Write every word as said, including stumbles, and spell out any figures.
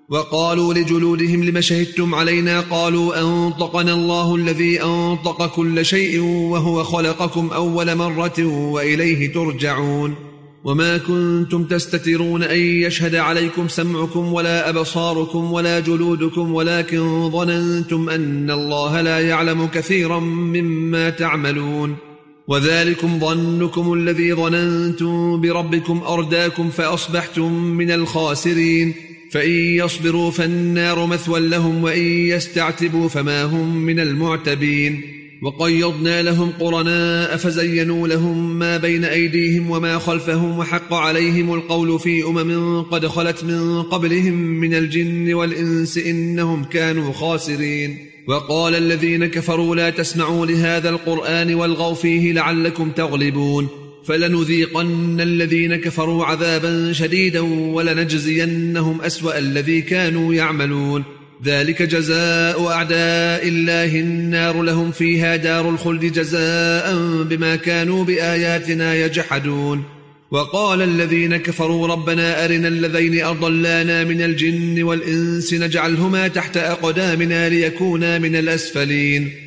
وقالوا لجلودهم لم شهدتم علينا قالوا أنطقنا الله الذي أنطق كل شيء وهو خلقكم أول مرة وإليه ترجعون وما كنتم تستترون أن يشهد عليكم سمعكم ولا أبصاركم ولا جلودكم ولكن ظننتم أن الله لا يعلم كثيرا مما تعملون وذلكم ظنكم الذي ظننتم بربكم أرداكم فأصبحتم من الخاسرين فإن يصبروا فالنار مثوى لهم وإن يستعتبوا فما هم من المعتبين وقيضنا لهم قرناء فزينوا لهم ما بين أيديهم وما خلفهم وحق عليهم القول في أمم قد خلت من قبلهم من الجن والإنس إنهم كانوا خاسرين وقال الذين كفروا لا تسمعوا لهذا القرآن والغوا فيه لعلكم تغلبون فلنذيقن الذين كفروا عذابا شديدا ولنجزينهم أسوأ الذي كانوا يعملون ذلك جزاء أعداء الله النار لهم فيها دار الخلد جزاء بما كانوا بآياتنا يجحدون وقال الذين كفروا ربنا أرنا الذين أضلانا من الجن والإنس نجعلهما تحت أقدامنا ليكونا من الأسفلين